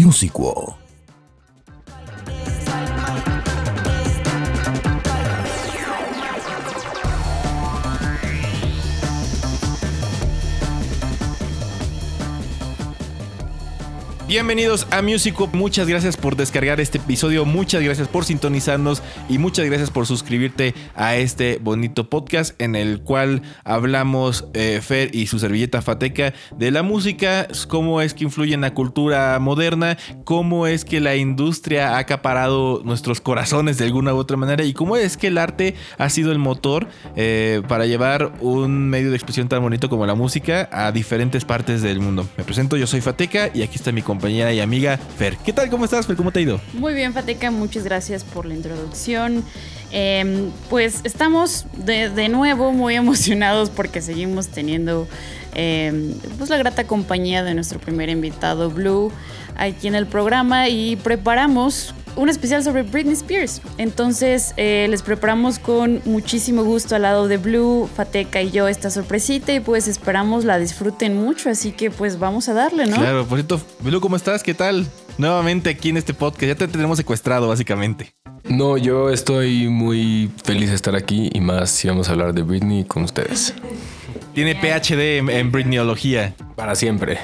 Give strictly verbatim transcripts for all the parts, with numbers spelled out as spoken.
Music World. Bienvenidos a Music World. Muchas gracias por descargar este episodio, muchas gracias por sintonizarnos y muchas gracias por suscribirte a este bonito podcast en el cual hablamos eh, Fer y su servilleta Fateca de la música, cómo es que influye en la cultura moderna, cómo es que la industria ha acaparado nuestros corazones de alguna u otra manera y cómo es que el arte ha sido el motor eh, para llevar un medio de expresión tan bonito como la música a diferentes partes del mundo. Me presento, yo soy Fateca y aquí está mi compañero compañera y amiga Fer. ¿Qué tal? ¿Cómo estás, Fer? ¿Cómo te ha ido? Muy bien, Fateca. Muchas gracias por la introducción. Eh, pues estamos de, de nuevo muy emocionados porque seguimos teniendo eh, pues la grata compañía de nuestro primer invitado, Blue, aquí en el programa y preparamos un especial sobre Britney Spears. Entonces eh, les preparamos con muchísimo gusto al lado de Blue, Fateca y yo esta sorpresita y pues esperamos la disfruten mucho, así que pues vamos a darle, ¿no? Claro, por cierto, Blue, ¿cómo estás? ¿Qué tal? Nuevamente aquí en este podcast, ya te tenemos secuestrado básicamente. No, yo estoy muy feliz de estar aquí y más si vamos a hablar de Britney con ustedes. Tiene P H D en, en Britneyología. Para siempre.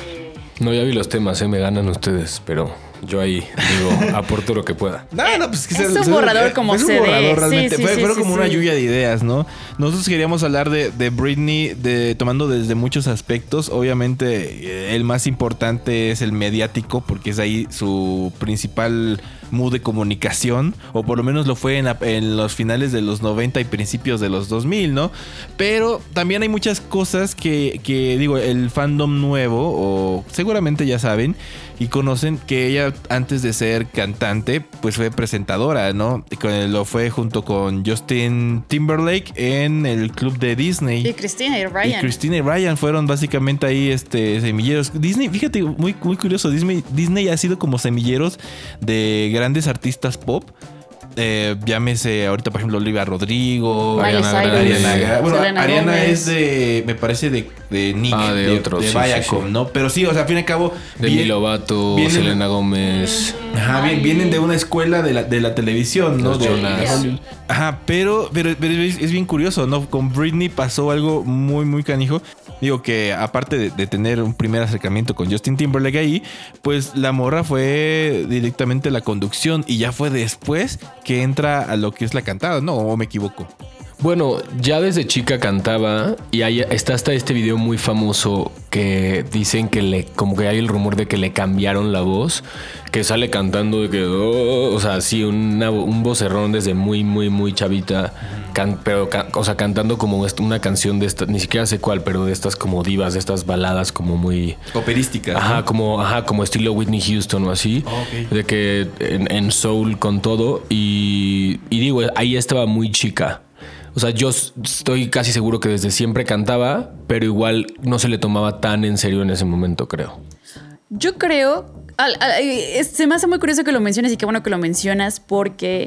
No, ya vi los temas, eh, me ganan ustedes, pero yo ahí digo, aporto lo que pueda. No, no, pues que es se, un se, borrador se, como es C D. un borrador realmente. Sí, sí, fue, sí, fueron sí, como sí. una lluvia de ideas, ¿no? Nosotros queríamos hablar de, de Britney, de, tomando desde muchos aspectos. Obviamente, eh, el más importante es el mediático, porque es ahí su principal mood de comunicación, o por lo menos lo fue en, la, en los finales de los noventa y principios de los dos mil, ¿no? Pero también hay muchas cosas que, que digo, el fandom nuevo, o seguramente ya saben y conocen que ella antes de ser cantante pues fue presentadora, ¿no? Lo fue junto con Justin Timberlake en el club de Disney. Y Christina y Ryan. Y Christina y Ryan fueron básicamente ahí este, semilleros. Disney, fíjate, muy, muy curioso, Disney, Disney ha sido como semilleros de grandes artistas pop. Eh, llámese ahorita, por ejemplo, Olivia Rodrigo, Ariana Ariana, Ariana, bueno, Selena Ariana Gómez. Es de, me parece, de, de Nick, ah, de, de, otros, de sí, Viacom, sí, sí. ¿no? Pero sí, o sea, al fin y al cabo... Demi bien, Lovato, vienen, Selena Gómez. Ajá, bien, vienen de una escuela de la, de la televisión, ¿no? Los De, Jonas. Ajá, pero, pero, pero es, es bien curioso, ¿no? Con Britney pasó algo muy, muy canijo. Digo que aparte de, de tener un primer acercamiento con Justin Timberlake ahí, pues la morra fue directamente la conducción y ya fue después que entra a lo que es la cantada, ¿no? ¿O me equivoco? Bueno, ya desde chica cantaba y hay, está hasta este video muy famoso que dicen que le, como que hay el rumor de que le cambiaron la voz, que sale cantando de que, oh, o sea, sí, una, un vocerrón desde muy, muy, muy chavita, can, pero, can, o sea, cantando como una canción de estas, ni siquiera sé cuál, pero de estas como divas, de estas baladas como muy... Operísticas. Ajá, ¿no? como, ajá, como estilo Whitney Houston o así, oh, okay. De que en, en soul con todo y, y digo, ahí estaba muy chica. O sea, yo estoy casi seguro que desde siempre cantaba, pero igual no se le tomaba tan en serio en ese momento, creo. Yo creo... Al, al, se me hace muy curioso que lo menciones y qué bueno que lo mencionas porque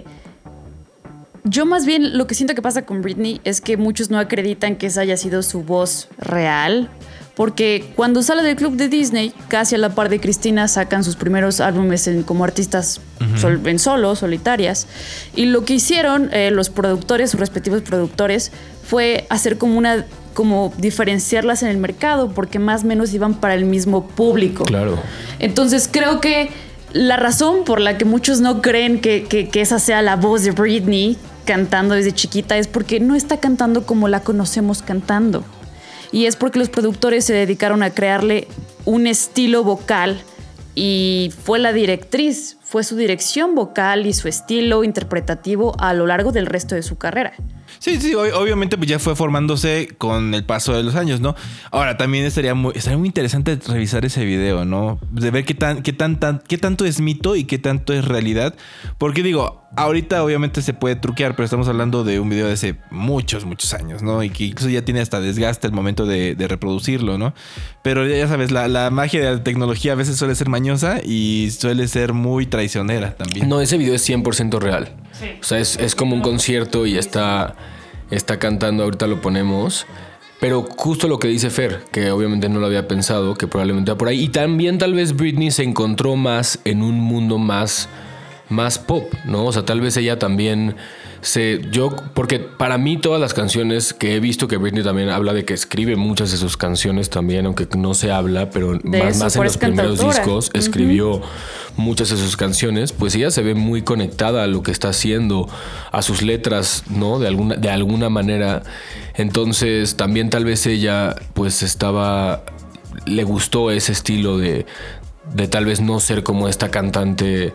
yo más bien lo que siento que pasa con Britney es que muchos no acreditan que esa haya sido su voz real. Porque cuando sale del club de Disney, casi a la par de Christina sacan sus primeros álbumes en, como artistas uh-huh. sol, en solo, solitarias. Y lo que hicieron eh, los productores, sus respectivos productores, fue hacer como una, como diferenciarlas en el mercado, porque más o menos iban para el mismo público. Claro. Entonces creo que la razón por la que muchos no creen que, que, que esa sea la voz de Britney cantando desde chiquita es porque no está cantando como la conocemos cantando. Y es porque los productores se dedicaron a crearle un estilo vocal y fue la directriz, fue su dirección vocal y su estilo interpretativo a lo largo del resto de su carrera. Sí, sí, obviamente pues ya fue formándose con el paso de los años, ¿no? Ahora, también estaría muy, estaría muy interesante revisar ese video, ¿no? De ver qué tan, qué tan, tan, qué tanto es mito y qué tanto es realidad. Porque digo, ahorita obviamente se puede truquear, pero estamos hablando de un video de hace muchos, muchos años, ¿no? Y que incluso ya tiene hasta desgaste el momento de, de reproducirlo, ¿no? Pero ya sabes, la, la magia de la tecnología a veces suele ser mañosa y suele ser muy traicionera también. No, ese video es cien por ciento real. Sí. O sea, es, es como un concierto y está, está cantando, ahorita lo ponemos. Pero justo lo que dice Fer, que obviamente no lo había pensado, que probablemente va por ahí. Y también tal vez Britney se encontró más en un mundo más, más pop, ¿no? O sea, tal vez ella también se... Yo, porque para mí todas las canciones que he visto, que Britney también habla de que escribe muchas de sus canciones también, aunque no se habla, pero de más, eso, más en los primeros discos escribió uh-huh. muchas de sus canciones, pues ella se ve muy conectada a lo que está haciendo, a sus letras, ¿no? De alguna, de alguna manera. Entonces también tal vez ella pues estaba, le gustó ese estilo de, de tal vez no ser como esta cantante,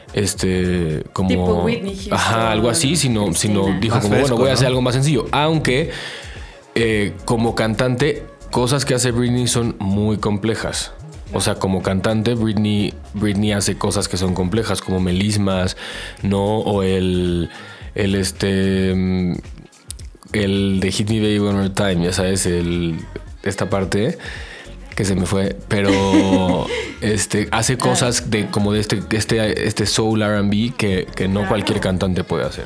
este, como tipo Whitney Houston, ajá, algo así, sino, sino dijo más como fresco, bueno, voy a hacer ¿no? algo más sencillo, aunque eh, como cantante cosas que hace Britney son muy complejas. O sea, como cantante, Britney, Britney hace cosas que son complejas, como melismas, ¿no? O el, el este, el de Hit Me Baby One More Time, ya sabes, el, esta parte que se me fue, pero este, hace cosas de como de este, este, este soul R and B que, que no cualquier cantante puede hacer.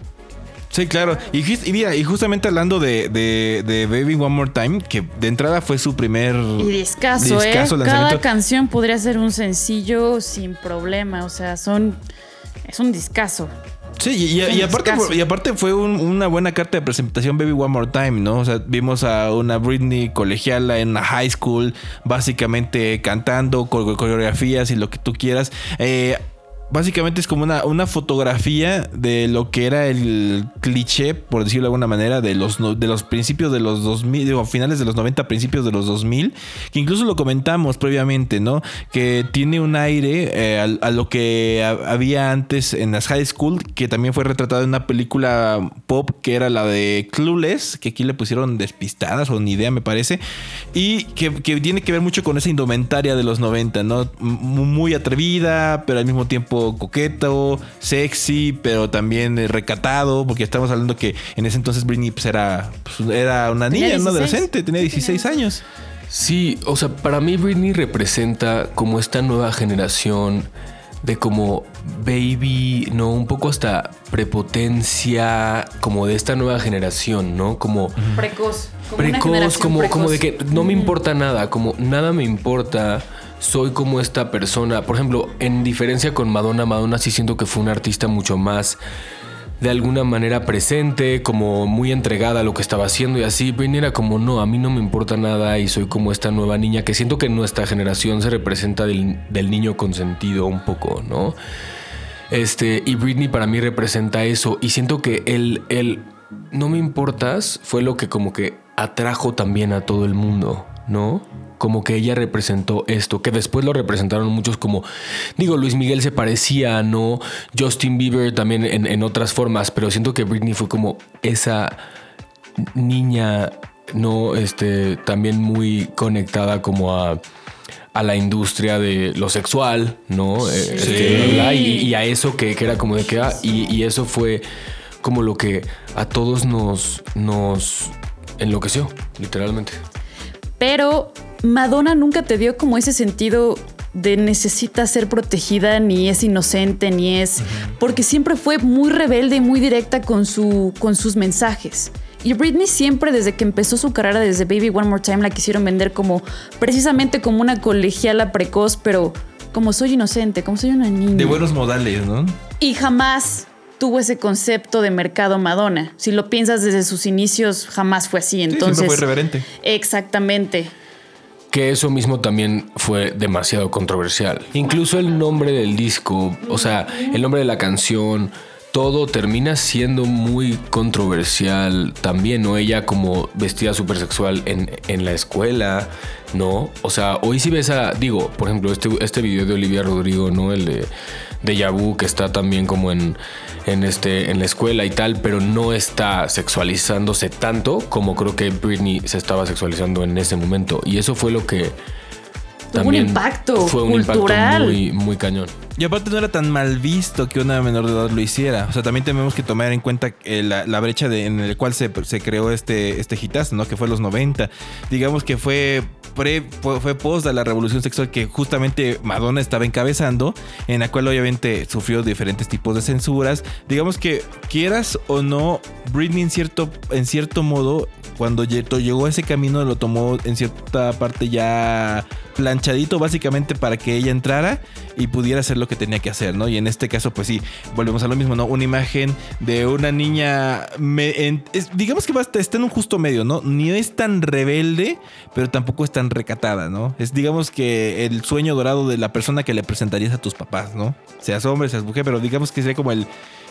Sí, claro. Y, y mira, y justamente hablando de, de, de Baby One More Time, que de entrada fue su primer y discazo, discazo ¿eh? lanzamiento. Cada canción podría ser un sencillo sin problema. O sea, son es un discazo. Sí, y, y, y, aparte, y aparte fue un, una buena carta de presentación Baby One More Time, ¿no? O sea, vimos a una Britney colegiala en una high school, básicamente cantando, coreografías y lo que tú quieras. Eh... Básicamente es como una, una fotografía de lo que era el cliché, por decirlo de alguna manera, de los, de los principios de los dos mil, digo, finales de los noventa, principios de los dos mil, que incluso lo comentamos previamente, ¿no? Que tiene un aire eh, a, a lo que a, había antes en las high school, que también fue retratado en una película pop que era la de Clueless, que aquí le pusieron Despistadas o Ni Idea, me parece, y que, que tiene que ver mucho con esa indumentaria de los noventa, ¿no? Muy atrevida, pero al mismo tiempo coqueto, sexy, pero también recatado, porque estamos hablando que en ese entonces Britney pues, era, pues, era una niña, una adolescente, tenía dieciséis años. Sí, o sea, para mí Britney representa como esta nueva generación de como baby, ¿no? Un poco hasta prepotencia, como de esta nueva generación, ¿no? Como precoz, como precoz, como, precoz. Como de que no me importa nada, como nada me importa. Soy como esta persona. Por ejemplo, en diferencia con Madonna, Madonna sí siento que fue una artista mucho más de alguna manera presente, como muy entregada a lo que estaba haciendo y así. Britney era como, no, a mí no me importa nada y soy como esta nueva niña que siento que en nuestra generación se representa del, del niño consentido un poco, ¿no? Este, y Britney para mí representa eso y siento que el, el no me importas fue lo que como que atrajo también a todo el mundo, ¿no? Como que ella representó esto, que después lo representaron muchos como, digo, Luis Miguel se parecía, ¿no? Justin Bieber también en, en otras formas, pero siento que Britney fue como esa niña, ¿no? Este, también muy conectada como a, a la industria de lo sexual, ¿no? Sí. Este, y, y a eso que, que era como de que, ah, y, y eso fue como lo que a todos nos, nos enloqueció, literalmente. Pero Madonna nunca te dio como ese sentido de necesita ser protegida, ni es inocente, ni es... Uh-huh. Porque siempre fue muy rebelde y muy directa con, su, con sus mensajes. Y Britney siempre, desde que empezó su carrera, desde Baby One More Time, la quisieron vender como precisamente como una colegiala precoz, pero como soy inocente, como soy una niña. De buenos modales, ¿no? Y jamás tuvo ese concepto de mercado Madonna. Si lo piensas desde sus inicios, jamás fue así. Entonces, sí, siempre fue irreverente. Exactamente. Que eso mismo también fue demasiado controversial. Incluso el nombre del disco, o sea, el nombre de la canción, todo termina siendo muy controversial también, ¿no? Ella como vestida súper sexual en, en la escuela, ¿no? O sea, hoy sí ves a, digo, por ejemplo, este, este video de Olivia Rodrigo, ¿no? El de Deja Vu, que está también como en, en, este, en la escuela y tal, pero no está sexualizándose tanto como creo que Britney se estaba sexualizando en ese momento. Y eso fue lo que tuvo también un impacto fue un cultural. impacto muy, muy cañón. Y aparte no era tan mal visto que una menor de edad lo hiciera. O sea, también tenemos que tomar en cuenta eh, la, la brecha de, en la cual se, se creó este, este hitazo, ¿no? Que fue los noventa. Digamos que fue pre, fue, fue post de la revolución sexual que justamente Madonna estaba encabezando, en la cual obviamente sufrió diferentes tipos de censuras. Digamos que quieras o no, Britney en cierto, en cierto modo cuando llegó a ese camino lo tomó en cierta parte ya planchadito, básicamente para que ella entrara y pudiera hacer lo que tenía que hacer, ¿no? Y en este caso, pues sí, volvemos a lo mismo, ¿no? Una imagen de una niña, me, en, es, digamos que va, está en un justo medio, ¿no? Ni es tan rebelde, pero tampoco es tan recatada, ¿no? Es, digamos que el sueño dorado de la persona que le presentarías a tus papás, ¿no? Seas hombre, seas mujer, pero digamos que sería como el...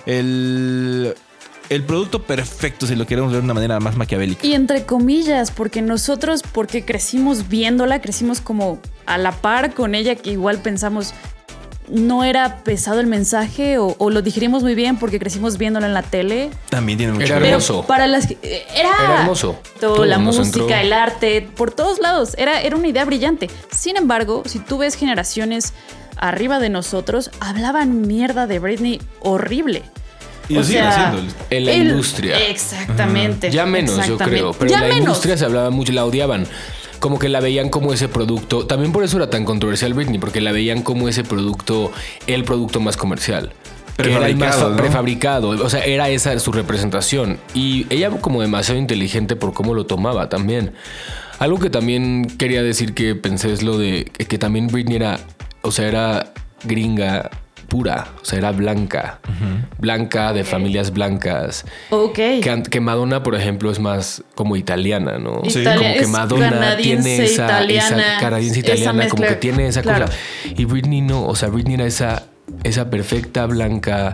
el El producto perfecto, si lo queremos ver de una manera más maquiavélica. Y entre comillas, porque nosotros, porque crecimos viéndola, crecimos como a la par con ella, que igual pensamos, no era pesado el mensaje, o, o lo digerimos muy bien porque crecimos viéndola en la tele. También tiene mucho. Era Pero hermoso. Para las, era, era hermoso. Todo, Todo la nos música, entró. el arte, por todos lados. Era, era una idea brillante. Sin embargo, si tú ves generaciones arriba de nosotros, hablaban mierda de Britney horrible. Y lo siguen haciendo. En la el- industria. Exactamente. Ya menos, yo exactamente. creo. Pero ya en la menos. industria se hablaba mucho, la odiaban. Como que la veían como ese producto. También por eso era tan controversial Britney, porque la veían como ese producto, el producto más comercial. Que era el más Prefabricado, ¿no? prefabricado. O sea, era esa su representación. Y ella como demasiado inteligente por cómo lo tomaba también. Algo que también quería decir que pensé es lo de que también Britney era, o sea, era gringa pura, o sea, era blanca, uh-huh. blanca, de familias blancas. Ok. Que, que Madonna, por ejemplo, es más como italiana, ¿no? Sí. Como Italia- que es Madonna canadiense, tiene esa, italiana, esa canadiense esa italiana, mezcla, como que tiene esa claro. cosa. Y Britney no, o sea, Britney era esa, esa perfecta blanca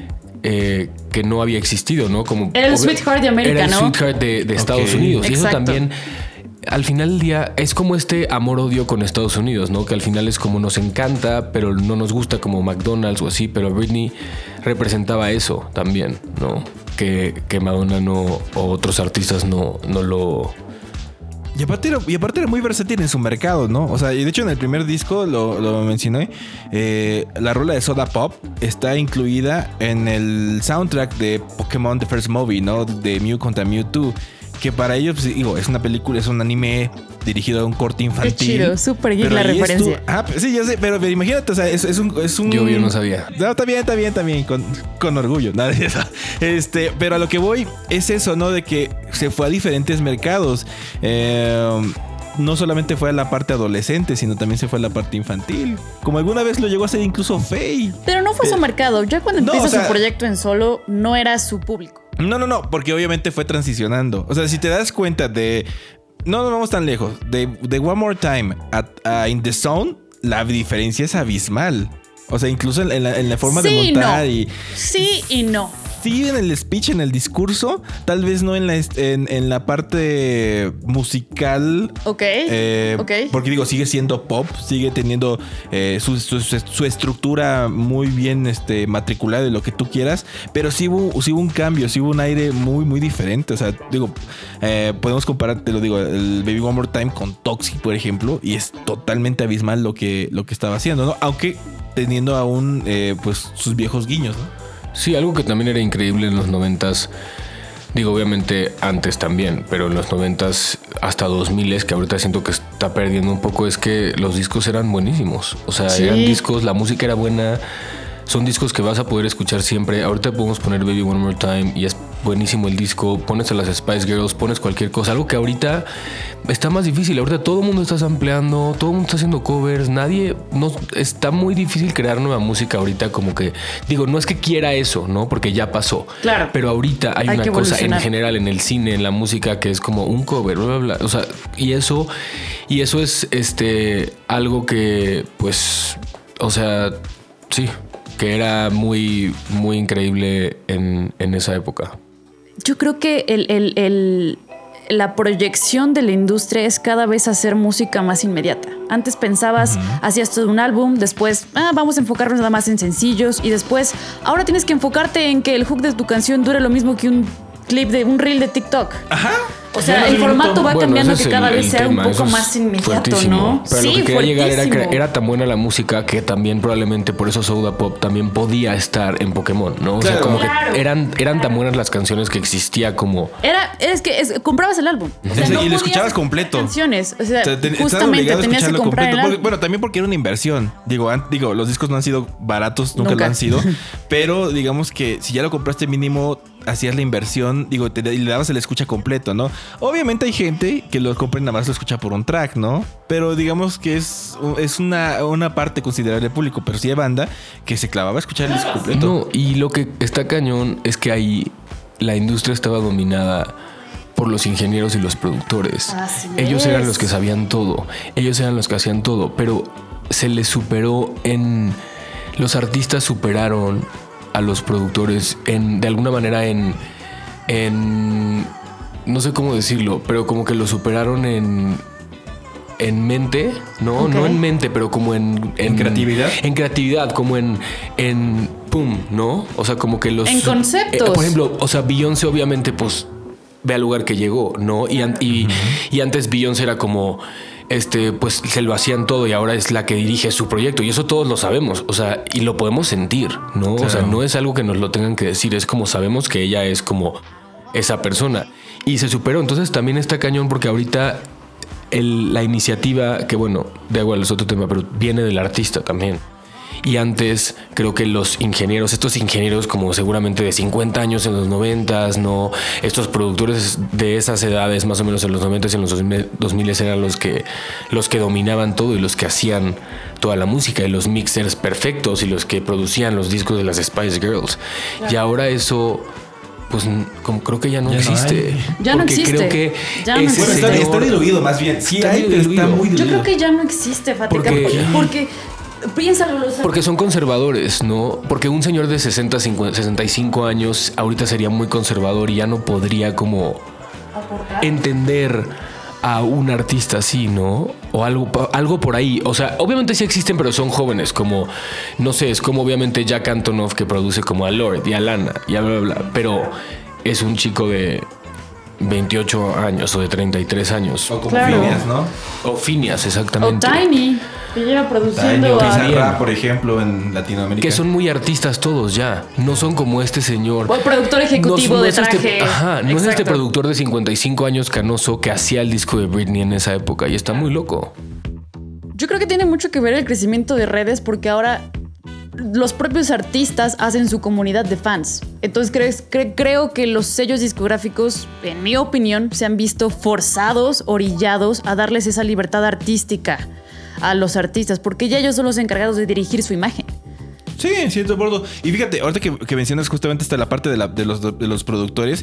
eh, que no había existido, ¿no? Como Era el obvio- Sweetheart de América, era el ¿no? Sweetheart de, de Estados Ok. Unidos. Y eso Exacto. también, al final del día, es como este amor-odio con Estados Unidos, ¿no? Que al final es como nos encanta, pero no nos gusta, como McDonald's o así. Pero Britney representaba eso también, ¿no? Que, que Madonna no, o otros artistas no, no lo... Y aparte, era, y aparte era muy versátil en su mercado, ¿no? O sea, y de hecho en el primer disco lo, lo mencioné. Eh, la rola de Soda Pop está incluida en el soundtrack de Pokémon The First Movie, ¿no? De Mew contra Mewtwo. Que para ellos, pues, digo, es una película, es un anime dirigido a un corte infantil. Qué chido, súper geek Pero la ahí referencia. estuvo- ah, pues, sí, yo sé, pero, pero imagínate, o sea, es, es un, es un... Yo, yo no sabía. No, está bien, está bien, está bien, con, con orgullo, nada de eso. Este, pero a lo que voy es eso, ¿no? De que se fue a diferentes mercados. Eh, no solamente fue a la parte adolescente, sino también se fue a la parte infantil. Como alguna vez lo llegó a hacer incluso Faye. Pero no fue su mercado. Ya cuando no, empieza o sea- su proyecto en solo, no era su público. No, no, no, porque obviamente fue transicionando. O sea, si te das cuenta de... No nos vamos tan lejos. De, de One More Time a, a In The Zone, la diferencia es abismal. O sea, incluso en la, en la forma de Sí, montar no. y... Sí y no. Sí, en el speech, en el discurso, tal vez no en la, est- en, en la parte musical. Ok. Eh, ok. Porque digo, sigue siendo pop, sigue teniendo eh, su, su- su- su estructura muy bien este, matriculada de lo que tú quieras, pero sí hubo, sí hubo un cambio, sí hubo un aire muy, muy diferente. O sea, digo, eh, podemos comparar, te lo digo, el Baby One More Time con Toxic, por ejemplo, y es totalmente abismal lo que, lo que estaba haciendo, ¿no? Aunque teniendo aún eh, pues sus viejos guiños, ¿no? Sí, algo que también era increíble en los noventas, digo obviamente antes también, pero en los noventas hasta dos miles, que ahorita siento que está perdiendo un poco, es que los discos eran buenísimos. O sea, Sí. eran discos, la música era buena, son discos que vas a poder escuchar siempre. Ahorita podemos poner Baby One More Time y es buenísimo el disco, pones a las Spice Girls, pones cualquier cosa, algo que ahorita está más difícil. Ahorita todo el mundo está sampleando, todo el mundo está haciendo covers, nadie, no, está muy difícil crear nueva música ahorita, como que, digo, no es que quiera eso, ¿no? Porque ya pasó. Claro. Pero ahorita hay, Hay una que cosa en evolucionar. general en el cine, en la música, que es como un cover, bla, bla, bla. O sea, y eso, y eso es este algo que, pues, o sea, sí, que era muy, muy increíble en, en esa época. Yo creo que el, el- el- la proyección de la industria es cada vez hacer música más inmediata. Antes pensabas, hacías todo un álbum, después ah, vamos a enfocarnos nada más en sencillos y después ahora tienes que enfocarte en que el hook de tu canción dure lo mismo que un clip de un reel de TikTok. Ajá. O sea, Menos el de un formato minuto. va Bueno, cambiando ese que es cada el- vez el sea tema, un eso poco es más inmediato, fuertísimo. ¿no? Pero lo sí, que quería llegar era que fuertísimo. era tan buena la música que también probablemente por eso Soda Pop también podía estar en Pokémon, ¿no? O sea, Claro. como Claro. que eran, eran tan buenas las canciones que existía como... Era, es que es- comprabas el álbum. O sea, Sí, no y lo podías escuchabas escuchar completo. Canciones. O sea, O sea, te- estabas justamente obligado a tenías que escucharlo comprar el completo. Porque- álbum. bueno, también porque era una inversión. Digo, an- digo, los discos no han sido baratos, nunca, Nunca. lo han sido. Pero digamos que si ya lo compraste mínimo, hacías la inversión, digo, te, le dabas el escucha completo, ¿no? Obviamente hay gente que lo compra y nada más lo escucha por un track, ¿no? Pero digamos que es, es una, una parte considerable del público, pero sí hay banda que se clavaba a escuchar el disco completo. No, y lo que está cañón es que ahí la industria estaba dominada por los ingenieros y los productores. Así Ellos es. eran los que sabían todo, ellos eran los que hacían todo, pero se les superó en... Los artistas superaron a los productores en, de alguna manera en, en, no sé cómo decirlo, pero como que lo superaron en, en mente, ¿no? Okay. No en mente, pero como en, ¿En creatividad? En creatividad, como en, en pum, ¿no? O sea, como que los... En conceptos. Eh, por ejemplo, o sea, Beyoncé obviamente, pues, ve al lugar que llegó, ¿no? Y, an- y, y antes Beyoncé era como... Este, pues se lo hacían todo y ahora es la que dirige su proyecto y eso todos lo sabemos, o sea, y lo podemos sentir, ¿no? Claro. O sea, no es algo que nos lo tengan que decir, es como sabemos que ella es como esa persona y se superó, entonces también está cañón porque ahorita el, la iniciativa, que bueno, da igual, es otro tema, pero viene del artista también. Y antes creo que los ingenieros, estos ingenieros como seguramente de cincuenta años en los noventas, ¿no? Estos productores de esas edades, más o menos en los noventas y en los dos mil eran los que, los que dominaban todo y los que hacían toda la música y los mixers perfectos y los que producían los discos de las Spice Girls. Claro. Y ahora eso... Pues como creo que ya no ya existe. No ya no porque existe. Creo que ya no bueno, está, está diluido más bien. Sí, está hay, pero está muy diluido. Yo creo que ya no existe, Fática. Porque, porque, porque piénsalo. O sea, porque son conservadores, ¿no? Porque un señor de sesenta, cincuenta, sesenta y cinco años ahorita sería muy conservador y ya no podría como aportar. entender a un artista así, ¿no? O algo, algo por ahí. O sea, obviamente sí existen, pero son jóvenes. Como, no sé, es como obviamente Jack Antonoff que produce como a Lorde y a Lana y a bla, bla, bla. Pero es un chico de veintiocho años o de treinta y tres años. O como Claro. Phineas, ¿no? O Phineas, exactamente. O Tiny, que lleva produciendo Tiny, a... Bizarrap, por ejemplo, en Latinoamérica. Que son muy artistas todos ya. No son como este señor. O el productor ejecutivo no, no de es este- traje. ajá, no es este Exacto. productor de cincuenta y cinco años canoso que hacía el disco de Britney en esa época y está muy loco. Yo creo que tiene mucho que ver el crecimiento de redes porque ahora los propios artistas hacen su comunidad de fans. Entonces creo, cre- creo que los sellos discográficos, en mi opinión, se han visto forzados, orillados a darles esa libertad artística a los artistas porque ya ellos son los encargados de dirigir su imagen. Sí, siento bordo. Y fíjate, ahorita que, que mencionas justamente hasta la parte de, la, de, los, de los productores.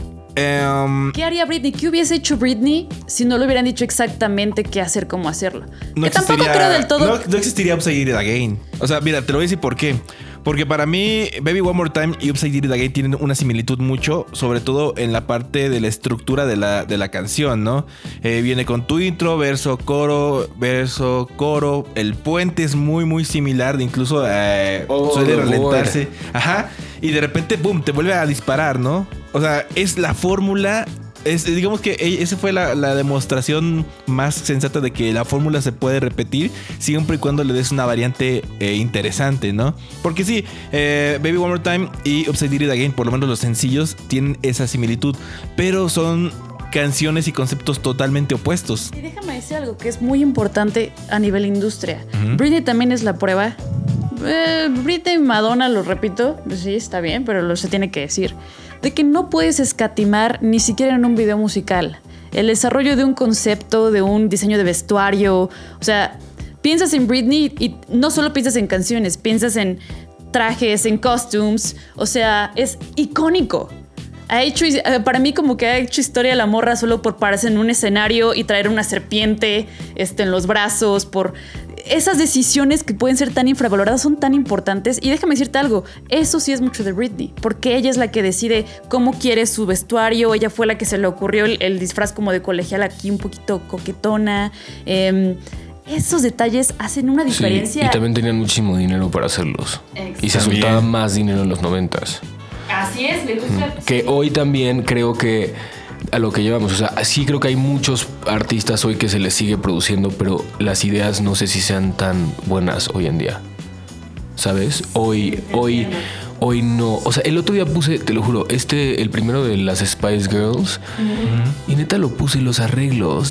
Um, ¿Qué haría Britney? ¿Qué hubiese hecho Britney si no le hubieran dicho exactamente qué hacer, cómo hacerlo? no que tampoco existiría- creo del todo. No, no existiría Upside It Again. O sea, mira, te lo voy a decir por qué. Porque para mí, Baby One More Time y Upside It Again tienen una similitud mucho, sobre todo en la parte de la estructura de la, de la canción, ¿no? Eh, viene con tu intro, verso, coro, verso, coro. El puente es muy, muy similar. De incluso eh, Oh, suele Lord. ralentarse. Ajá. Y de repente, boom, te vuelve a disparar, ¿no? O sea, es la fórmula. Es, digamos que esa fue la, la demostración más sensata de que la fórmula se puede repetir siempre y cuando le des una variante eh, interesante, ¿no? Porque sí, eh, Baby One More Time y Upside It Again, por lo menos los sencillos, tienen esa similitud, pero son canciones y conceptos totalmente opuestos. Y déjame decir algo que es muy importante a nivel industria. Ujú. Britney también es la prueba. Eh, Britney y Madonna, lo repito, sí, está bien, pero lo se tiene que decir. De que no puedes escatimar ni siquiera en un video musical. El desarrollo de un concepto, de un diseño de vestuario. O sea, piensas en Britney y no solo piensas en canciones, piensas en trajes, en costumes. O sea, es icónico. Ha hecho, para mí como que ha hecho historia la morra solo por pararse en un escenario y traer una serpiente este, en los brazos, por esas decisiones que pueden ser tan infravaloradas son tan importantes. Y déjame decirte algo, eso sí es mucho de Britney, porque ella es la que decide cómo quiere su vestuario, ella fue la que se le ocurrió el, el disfraz como de colegial aquí un poquito coquetona. Eh, esos detalles hacen una diferencia. Sí, y también tenían muchísimo dinero para hacerlos. Exacto. Y se También. soltaba más dinero en los noventas. Así es, le gusta. Que hoy también creo que a lo que llevamos, o sea, sí creo que hay muchos artistas hoy que se les sigue produciendo, pero las ideas no sé si sean tan buenas hoy en día. ¿Sabes? Hoy, hoy, hoy no. O sea, el otro día puse, te lo juro, este, el primero de las Spice Girls, uh-huh. y neta lo puse los arreglos.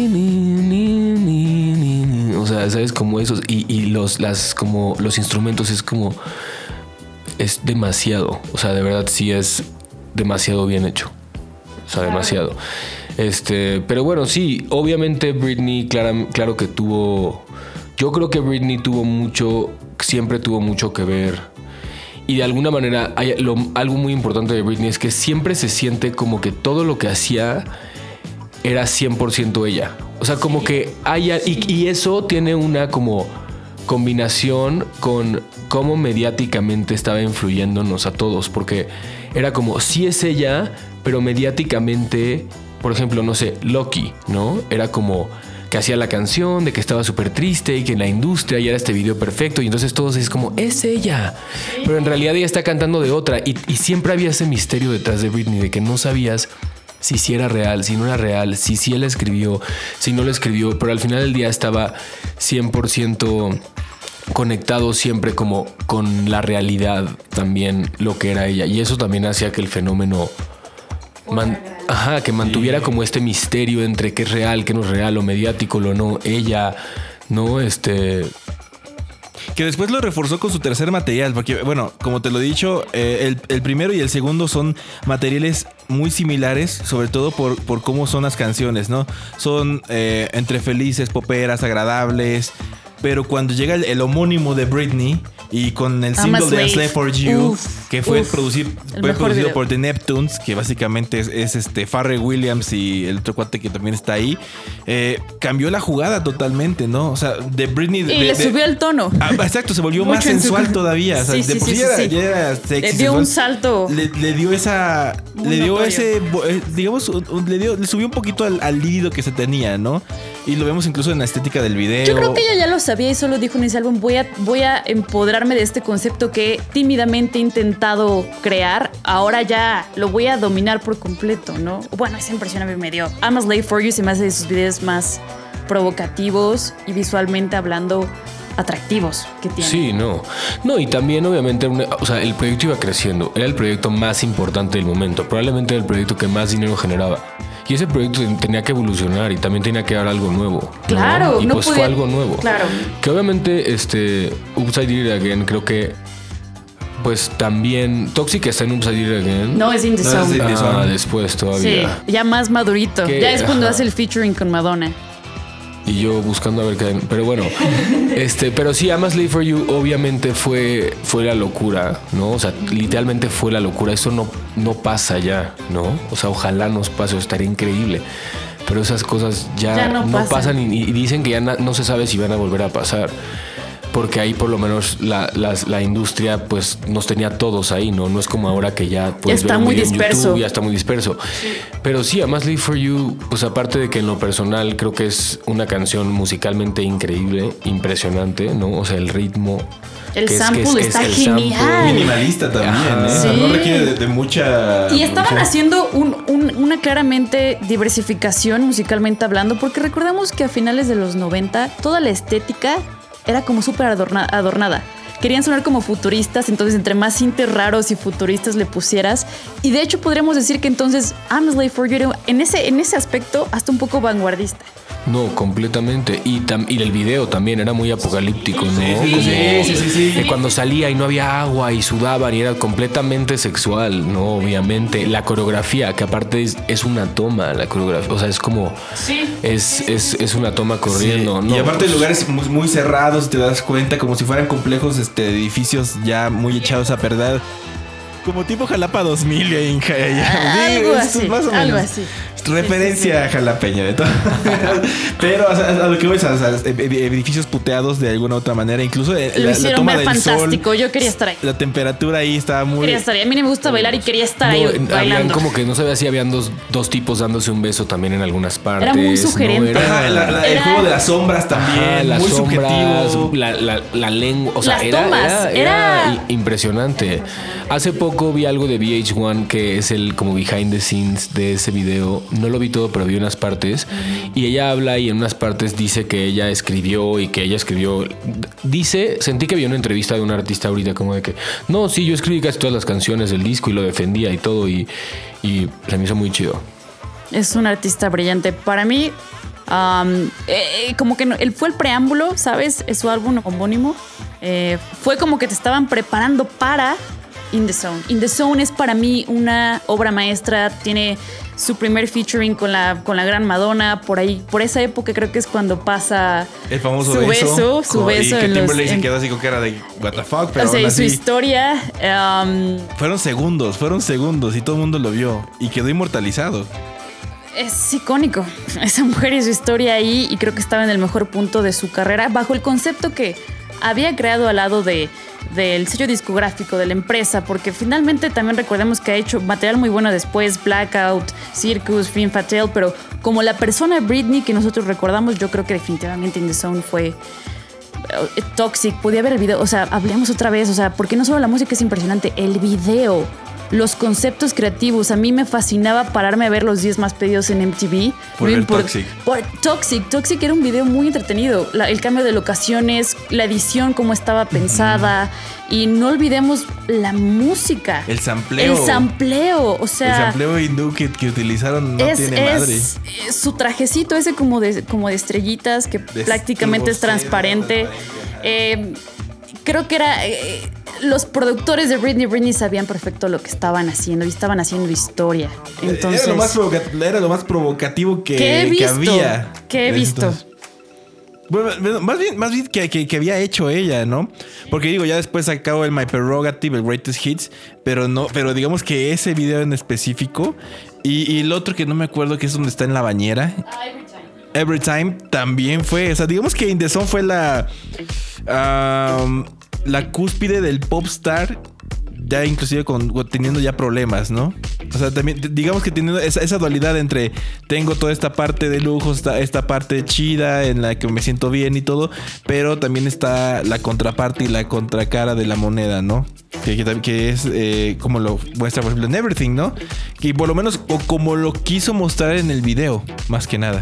O sea, ¿sabes? Como esos. Y, y los, las, como los instrumentos es como. Es demasiado. O sea, de verdad sí es demasiado bien hecho. O sea, demasiado. Este, pero bueno, sí, obviamente Britney, claro, claro que tuvo... Yo creo que Britney tuvo mucho, siempre tuvo mucho que ver. Y de alguna manera, hay lo, algo muy importante de Britney es que siempre se siente como que todo lo que hacía era cien por ciento ella. O sea, como que haya... Y, y eso tiene una como combinación con cómo mediáticamente estaba influyéndonos a todos. Porque era como, sí es ella, pero mediáticamente... Por ejemplo, no sé, Lucky, ¿no? Era como que hacía la canción de que estaba súper triste y que en la industria ya era este video perfecto y entonces todos es como, es ella. Pero en realidad ella está cantando de otra y, y siempre había ese misterio detrás de Britney de que no sabías si sí era real, si no era real, si sí él escribió, si no lo escribió, pero al final del día estaba cien por ciento conectado siempre como con la realidad también lo que era ella y eso también hacía que el fenómeno... Man, ajá, que mantuviera sí. como este misterio entre qué es real, qué no es real, lo mediático, lo no, ella, ¿no? Este... Que después lo reforzó con su tercer material, porque, bueno, como te lo he dicho, eh, el, el primero y el segundo son materiales muy similares, sobre todo por, por cómo son las canciones, ¿no? Son eh, entre felices, poperas, agradables, pero cuando llega el, el homónimo de Britney... Y con el single de A Slave for You, uf, que fue, uf, producir, fue producido video. por The Neptunes, que básicamente es, es este Pharrell Williams y el otro cuate que también está ahí, eh, cambió la jugada totalmente, ¿no? O sea, de Britney... Y de, le de, subió el tono. Ah, exacto, se volvió Mucho más sensual su... todavía. O sea, sí, de sí, por sí, sí, ya, sí. Era, ya era sexy. Le dio sensual. un salto. Le, le dio esa... Muy le dio notorio. ese... Digamos, le, dio, le subió un poquito al, al lírido que se tenía, ¿no? Y lo vemos incluso en la estética del video. Yo creo que ella ya lo sabía y solo dijo en ese álbum, voy a, voy a empoderarme de este concepto que tímidamente he intentado crear, ahora ya lo voy a dominar por completo, ¿no? Bueno, esa impresión a mí me dio. I'm a Slave for You se me hace de sus videos más provocativos y visualmente hablando atractivos que tiene. Sí, no. No, y también obviamente, una, o sea, el proyecto iba creciendo. Era el proyecto más importante del momento. Probablemente era el proyecto que más dinero generaba. Y ese proyecto tenía que evolucionar y también tenía que dar algo nuevo. Claro. ¿no? Y no pues podía... fue algo nuevo. Claro. Que obviamente, este, Upside Down Again, creo que pues también Toxic está en Upside Down Again. No, es In The Zone. No, es ah, después todavía. Sí, ya más madurito. ¿Qué? Ya es cuando Ajá. hace el featuring con Madonna. Y yo buscando a ver qué... Pero bueno, este, pero sí, I'm a Slave for You obviamente fue, fue la locura, ¿no? O sea, literalmente fue la locura. Eso no, no pasa ya, ¿no? O sea, ojalá nos pase, estaría increíble. Pero esas cosas ya, ya no, no pasan, pasan y, y dicen que ya na, no se sabe si van a volver a pasar. Porque ahí por lo menos la, la, la industria pues nos tenía todos ahí, ¿no? No es como ahora que ya puedes está ver un muy video disperso. en YouTube, ya está muy disperso. Sí. Pero sí, I'm a Slave for You, pues aparte de que en lo personal creo que es una canción musicalmente increíble, impresionante, ¿no? O sea, el ritmo... El que sample es, que es, está es genial. Sample. Minimalista también, Ajá. ¿eh? Sí. No requiere de, de mucha... Y estaban haciendo un, un, una claramente diversificación musicalmente hablando, porque recordamos que a finales de los noventa toda la estética era como súper adorna, adornada. Querían sonar como futuristas, entonces entre más sintes raros y futuristas le pusieras. Y de hecho podríamos decir que entonces I'm a Slave for You en ese, en ese aspecto hasta un poco vanguardista. No, completamente. Y, tam, y el video también era muy apocalíptico, ¿no? Sí, Como sí, sí, sí, sí. Que cuando salía y no había agua y sudaban y era completamente sexual, ¿no? Obviamente. La coreografía, que aparte es, es una toma, la coreografía. O sea, es como... Sí. Es, es, es una toma corriendo, sí. ¿no? Y aparte pues, lugares muy, muy cerrados, te das cuenta, como si fueran complejos este, edificios ya muy echados a perder. Como tipo Jalapa dos mil en ah, algo así, más o menos. Algo así. Referencia sí, sí, sí. a Jalapeña de todo. Pero o sea, a lo que voy, o sea, edificios puteados de alguna otra manera. Incluso lo la, hicieron la toma ver del fantástico. sol, Yo quería estar ahí. La temperatura ahí estaba muy... Quería estar ahí. A mí no me gusta bailar y quería estar no, ahí habían bailando. Como que no sabía si habían dos, dos tipos dándose un beso también en algunas partes. Era muy sugerente. No, era, Ajá, la, la, era, el juego de las sombras también. Ajá, las muy sombras, subjetivo. La, la, la lengua. O sea, las era, tomas, era, era... era impresionante. Hace poco vi algo de V H uno que es el como behind the scenes de ese video. No lo vi todo, pero vi unas partes. Uh-huh. Y ella habla y en unas partes dice que ella escribió y que ella escribió. Dice, sentí que vi una entrevista de un artista ahorita como de que no, sí, yo escribí casi todas las canciones del disco y lo defendía y todo. Y, y se me hizo muy chido. Es un artista brillante. Para mí, um, eh, como que no, él fue el preámbulo, ¿sabes? Es su álbum homónimo. Eh, fue como que te estaban preparando para... In the Zone. In the Zone es para mí una obra maestra. Tiene su primer featuring con la, con la gran Madonna. Por ahí, por esa época creo que es cuando pasa el famoso su beso. beso su con, beso. Y que Timberlake los, se en, quedó así con cara de what the fuck. Pero o sea, y así, su historia. Um, fueron segundos, fueron segundos y todo el mundo lo vio. Y quedó inmortalizado. Es icónico. Esa mujer y su historia ahí. Y creo que estaba en el mejor punto de su carrera. Bajo el concepto que había creado al lado de... del sello discográfico, de la empresa, porque finalmente también recordemos que ha hecho material muy bueno después, Blackout, Circus, Femme Fatale, pero como la persona Britney que nosotros recordamos, yo creo que definitivamente In The Zone fue uh, Toxic. Podía ver el video, o sea, hablemos otra vez, o sea, porque no solo la música es impresionante, el video, los conceptos creativos. A mí me fascinaba pararme a ver los diez más pedidos en M T V. Por ver Toxic. Por Toxic. Toxic era un video muy entretenido. La, el cambio de locaciones, la edición, cómo estaba pensada. Uh-huh. Y no olvidemos la música. El sampleo. El sampleo. O sea. El sampleo hindú que, que utilizaron no es, tiene es, madre. Es su trajecito ese como de, como de estrellitas que de prácticamente es transparente. Eh, creo que era... Eh, los productores de Britney Britney sabían perfecto lo que estaban haciendo y estaban haciendo historia. Entonces, era, lo más provoca- era lo más provocativo que, ¿qué he visto? que había. ¿Qué he visto? Entonces, bueno, más bien, más bien que, que, que había hecho ella, ¿no? Porque digo, ya después sacó el My Prerogative, el Greatest Hits, pero no, pero digamos que ese video en específico y, y el otro que no me acuerdo, que es donde está en la bañera. Every Time. Every Time también fue, o sea, digamos que In The Zone fue la um, la cúspide del pop star, ya inclusive con, teniendo ya problemas, ¿no? O sea, también digamos que teniendo esa, esa dualidad entre tengo toda esta parte de lujo, esta, esta parte chida en la que me siento bien y todo, pero también está la contraparte y la contracara de la moneda, ¿no? Que, que, que es eh, como lo muestra por ejemplo en Everything, ¿no? Que por lo menos o como lo quiso mostrar en el video, más que nada.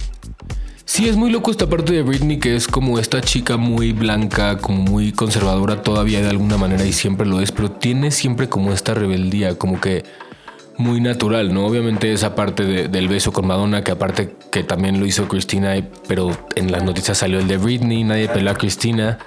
Sí, es muy loco esta parte de Britney, que es como esta chica muy blanca, como muy conservadora todavía de alguna manera, y siempre lo es, pero tiene siempre como esta rebeldía, como que muy natural, ¿no? Obviamente esa parte de, del beso con Madonna, que aparte que también lo hizo Christina, pero en las noticias salió el de Britney, nadie peló a Christina.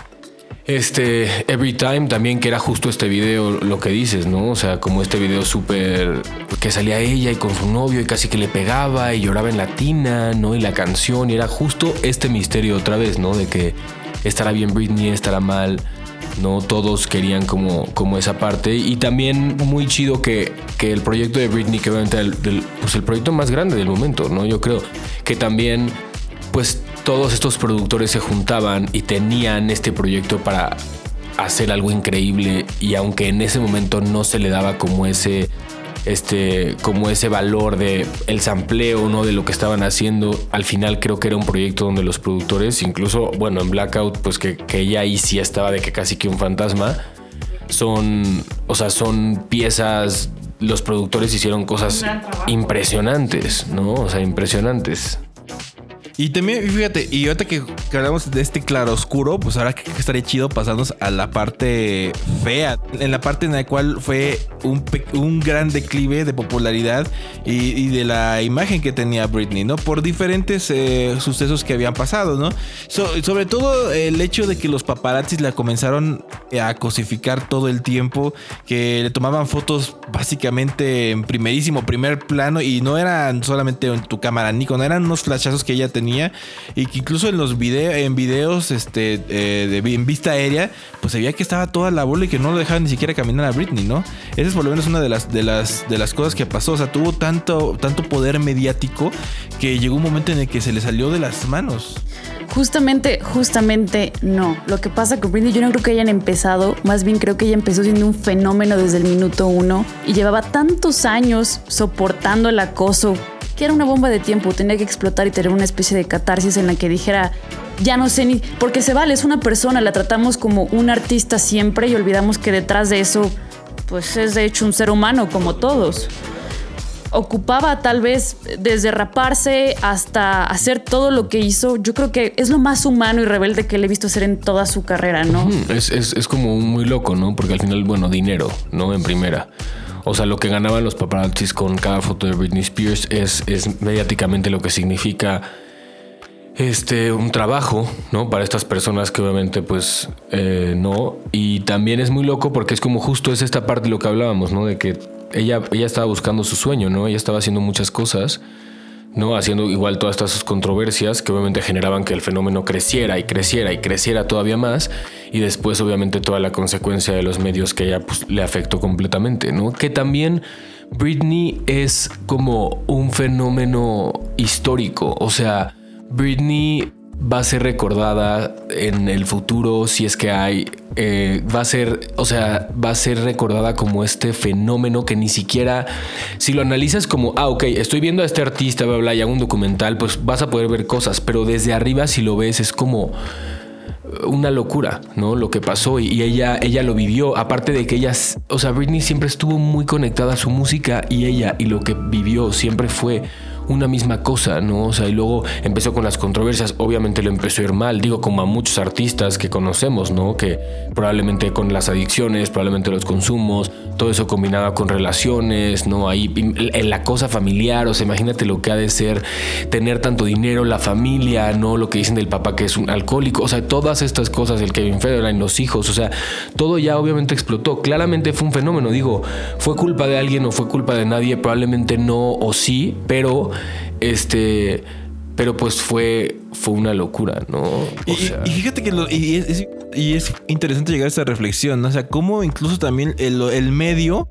Este, Every Time también, que era justo este video, lo que dices, ¿no? O sea, como este video súper... que salía ella y con su novio y casi que le pegaba y lloraba en latina, ¿no? Y la canción, y era justo este misterio otra vez, ¿no? De que estará bien Britney, estará mal, ¿no? Todos querían como, como esa parte. Y también muy chido que, que el proyecto de Britney, que obviamente el, el, pues el proyecto más grande del momento, ¿no? Yo creo que también, pues... todos estos productores se juntaban y tenían este proyecto para hacer algo increíble, y aunque en ese momento no se le daba como ese este como ese valor de el sampleo, ¿no? De lo que estaban haciendo, al final creo que era un proyecto donde los productores, incluso bueno en Blackout, pues que, que ella ahí sí estaba de que casi que un fantasma, son, o sea, son piezas, los productores hicieron cosas impresionantes, ¿no? O sea, impresionantes. Y también, fíjate, y ahorita que, que hablamos de este claroscuro, pues ahora que, que estaría chido pasarnos a la parte fea, en la parte en la cual fue un, un gran declive de popularidad y, y de la imagen que tenía Britney, ¿no? Por diferentes eh, sucesos que habían pasado, ¿no? So, sobre todo el hecho de que los paparazzis la comenzaron a cosificar todo el tiempo, que le tomaban fotos básicamente en primerísimo, primer plano, y no eran solamente en tu cámara Nikon, eran unos flashazos que ella tenía. Y que incluso en los videos, en videos este, eh, de, en vista aérea, pues se veía que estaba toda la bola y que no lo dejaban ni siquiera caminar a Britney, ¿no? Esa es por lo menos una de las, de las, de las cosas que pasó. O sea, tuvo tanto, tanto poder mediático que llegó un momento en el que se le salió de las manos. Justamente, justamente no. Lo que pasa con Britney, yo no creo que hayan empezado, más bien creo que ella empezó siendo un fenómeno desde el minuto uno y llevaba tantos años soportando el acoso, que era una bomba de tiempo, tenía que explotar y tener una especie de catarsis en la que dijera, ya no sé ni... Porque se vale, es una persona, la tratamos como un artista siempre y olvidamos que detrás de eso, pues es de hecho un ser humano como todos. Ocupaba tal vez desde raparse hasta hacer todo lo que hizo. Yo creo que es lo más humano y rebelde que le he visto hacer en toda su carrera, ¿no? Es, es, es como muy loco, ¿no? Porque al final, bueno, dinero, ¿no? En primera. O sea, lo que ganaban los paparazzis con cada foto de Britney Spears es, es mediáticamente lo que significa este, un trabajo, ¿no? Para estas personas que obviamente pues eh, no. Y también es muy loco porque es como justo es esta parte de lo que hablábamos, ¿no? De que ella, ella estaba buscando su sueño, ¿no? Ella estaba haciendo muchas cosas, ¿no? Haciendo igual todas estas controversias que obviamente generaban que el fenómeno creciera y creciera y creciera todavía más. Y después obviamente toda la consecuencia de los medios que ella pues, le afectó completamente, ¿no? Que también Britney es como un fenómeno histórico, o sea, Britney va a ser recordada en el futuro, si es que hay, eh, va a ser, o sea, va a ser recordada como este fenómeno que ni siquiera, si lo analizas como, ah, ok, estoy viendo a este artista, bla, bla, y hago un documental, pues vas a poder ver cosas, pero desde arriba si lo ves es como una locura, ¿no? Lo que pasó y, y ella, ella lo vivió, aparte de que ella, o sea, Britney siempre estuvo muy conectada a su música y ella y lo que vivió siempre fue una misma cosa, ¿no? O sea, y luego empezó con las controversias, obviamente le empezó a ir mal, digo, como a muchos artistas que conocemos, ¿no? Que probablemente con las adicciones, probablemente los consumos, todo eso combinaba con relaciones, ¿no? Ahí en la cosa familiar, o sea, imagínate lo que ha de ser tener tanto dinero, la familia, ¿no? Lo que dicen del papá que es un alcohólico, o sea, todas estas cosas, el Kevin Federline, los hijos, o sea, todo ya obviamente explotó. Claramente fue un fenómeno, digo, ¿fue culpa de alguien o fue culpa de nadie? Probablemente no o sí, pero este, pero pues fue, fue una locura, ¿no? O y, sea, y fíjate que lo, y, es, y es interesante llegar a esta reflexión, ¿no? O sea, cómo incluso también el, el medio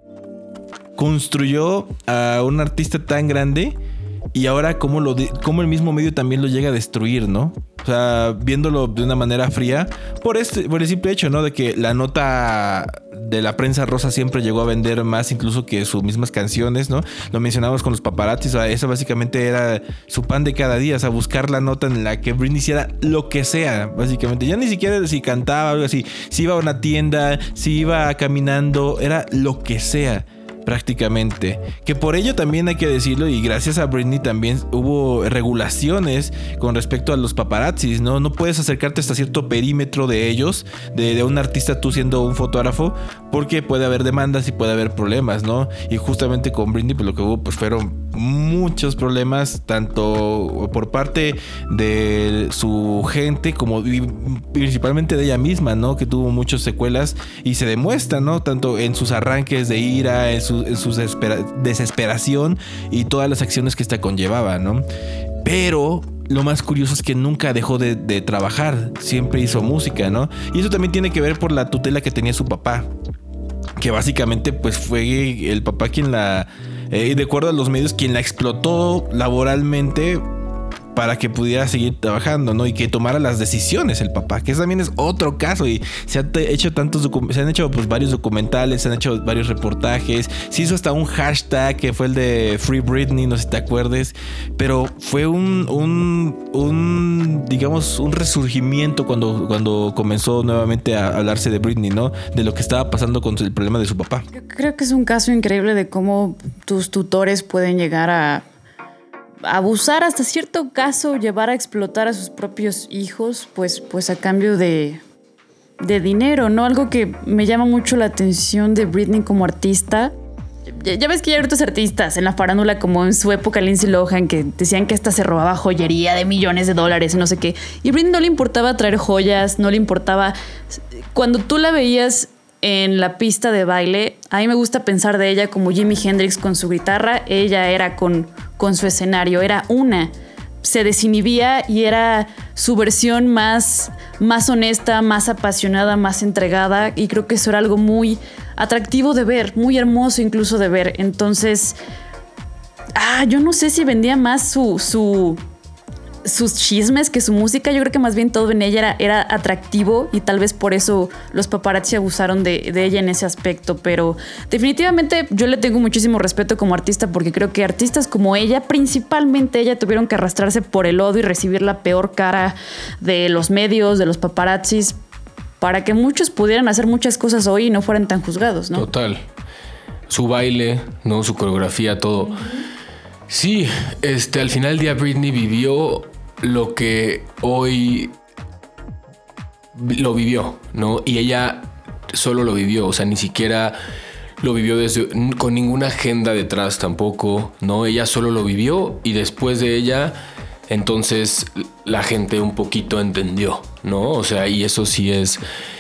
construyó a un artista tan grande y ahora cómo, lo, cómo el mismo medio también lo llega a destruir, ¿no? O sea, viéndolo de una manera fría, por este, por el simple hecho, ¿no? De que la nota de la prensa rosa siempre llegó a vender más incluso que sus mismas canciones, ¿no? Lo mencionamos con los paparazzis, o sea, eso básicamente era su pan de cada día, o sea, buscar la nota en la que Britney hiciera lo que sea, básicamente. Ya ni siquiera si cantaba o algo así, si iba a una tienda, si iba caminando, era lo que sea. Prácticamente, que por ello también hay que decirlo, y gracias a Britney también hubo regulaciones con respecto a los paparazzis, ¿no? No puedes acercarte hasta cierto perímetro de ellos, de, de un artista tú siendo un fotógrafo, porque puede haber demandas y puede haber problemas, ¿no? Y justamente con Britney pues lo que hubo pues fueron muchos problemas, tanto por parte de su gente como principalmente de ella misma, ¿no? Que tuvo muchas secuelas y se demuestra, ¿no? Tanto en sus arranques de ira, en su, en su desesperación y todas las acciones que esta conllevaba, ¿no? Pero lo más curioso es que nunca dejó de, de trabajar, siempre hizo música, ¿no? Y eso también tiene que ver por la tutela que tenía su papá, que básicamente pues fue el papá quien la, eh, de acuerdo a los medios, quien la explotó laboralmente para que pudiera seguir trabajando, ¿no? Y que tomara las decisiones el papá, que eso también es otro caso. Y se han hecho tantos se han hecho pues varios documentales, se han hecho varios reportajes, se hizo hasta un hashtag que fue el de Free Britney, no sé si te acuerdes, pero fue un un, un digamos un resurgimiento cuando, cuando comenzó nuevamente a hablarse de Britney, ¿no? De lo que estaba pasando con el problema de su papá. Creo que es un caso increíble de cómo tus tutores pueden llegar a abusar, hasta cierto caso llevar a explotar a sus propios hijos, pues, pues a cambio de, de dinero, ¿no? Algo que me llama mucho la atención de Britney como artista. Ya, ya ves que hay otros artistas en la farándula, como en su época Lindsay Lohan, que decían que esta se robaba joyería de millones de dólares y no sé qué. Y Britney no le importaba traer joyas, no le importaba. Cuando tú la veías en la pista de baile, a mí me gusta pensar de ella como Jimi Hendrix con su guitarra. Ella era con, con su escenario, era una. Se desinhibía y era su versión más, más honesta, más apasionada, más entregada. Y creo que eso era algo muy atractivo de ver, muy hermoso incluso de ver. Entonces, ah, yo no sé si vendía más su... su sus chismes que su música. Yo creo que más bien todo en ella era, era atractivo y tal vez por eso los paparazzi abusaron de, de ella en ese aspecto, pero definitivamente yo le tengo muchísimo respeto como artista, porque creo que artistas como ella, principalmente ella, tuvieron que arrastrarse por el odio y recibir la peor cara de los medios, de los paparazzis, para que muchos pudieran hacer muchas cosas hoy y no fueran tan juzgados, ¿no? Total. Su baile, ¿no? Su coreografía, todo. Sí, este, al final del día Britney vivió lo que hoy lo vivió, ¿no? Y ella solo lo vivió, o sea, ni siquiera lo vivió desde, con ninguna agenda detrás tampoco, ¿no? Ella solo lo vivió y después de ella Entonces la gente un poquito entendió, ¿no? O sea, y eso sí es,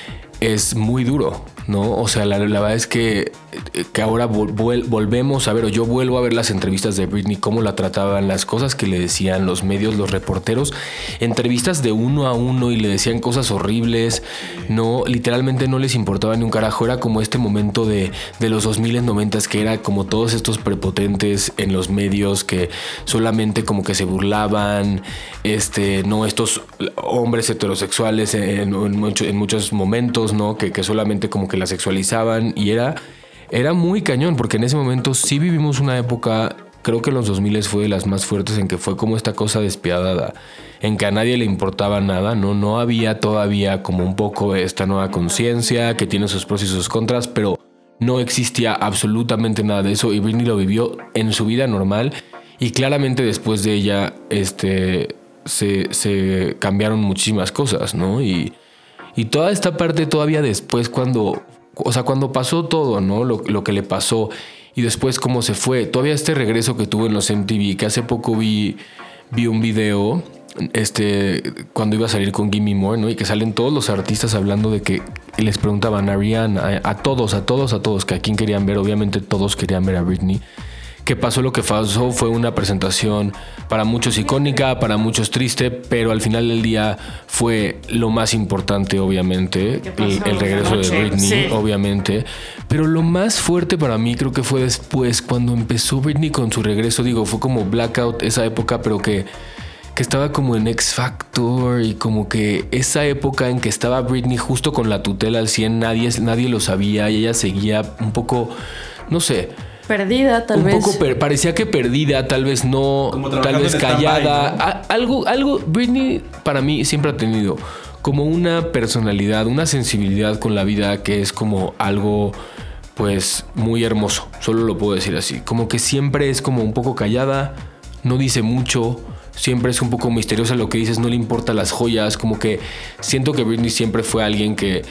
es muy duro, ¿no? O sea, la, la verdad es que, que ahora vol- volvemos a ver, o yo vuelvo a ver las entrevistas de Britney, cómo la trataban, las cosas que le decían los medios, los reporteros, entrevistas de uno a uno y le decían cosas horribles, no, literalmente no les importaba ni un carajo. Era como este momento de, de los dos mil, noventa, que era como todos estos prepotentes en los medios que solamente como que se burlaban, este, no, estos hombres heterosexuales en, en, mucho, en muchos momentos, ¿no? Que, que solamente como que la sexualizaban, y era, era muy cañón, porque en ese momento sí vivimos una época, creo que en los dos mil fue de las más fuertes, en que fue como esta cosa despiadada, en que a nadie le importaba nada, ¿no? No había todavía como un poco esta nueva conciencia que tiene sus pros y sus contras, pero no existía absolutamente nada de eso, y Britney lo vivió en su vida normal, y claramente después de ella este, se, se cambiaron muchísimas cosas, ¿no? Y Y toda esta parte todavía después cuando, o sea, cuando pasó todo, ¿no? Lo, lo que le pasó y después cómo se fue. Todavía este regreso que tuvo en los M T V, que hace poco vi, vi un video, este, cuando iba a salir con Gimme More, ¿no? Y que salen todos los artistas hablando de que les preguntaban a Rihanna, a, a todos, a todos, a todos, que a quién querían ver. Obviamente todos querían ver a Britney. ¿Qué pasó? Lo que pasó fue una presentación para muchos icónica, para muchos triste, pero al final del día fue lo más importante, obviamente, el, el regreso de Britney, sí. obviamente. Pero lo más fuerte para mí creo que fue después, cuando empezó Britney con su regreso. Digo, fue como Blackout esa época, pero que, que estaba como en X Factor, y como que esa época en que estaba Britney justo con la tutela al cien, nadie, nadie lo sabía, y ella seguía un poco, no sé... Perdida, tal un vez. Un poco per- parecía que perdida, tal vez no, tal vez callada. ¿No? A- algo, algo, Britney para mí siempre ha tenido como una personalidad, una sensibilidad con la vida que es como algo, pues, muy hermoso. Solo lo puedo decir así. Como que siempre es como un poco callada, no dice mucho, siempre es un poco misteriosa lo que dices, no le importan las joyas. Como que siento que Britney siempre fue alguien que,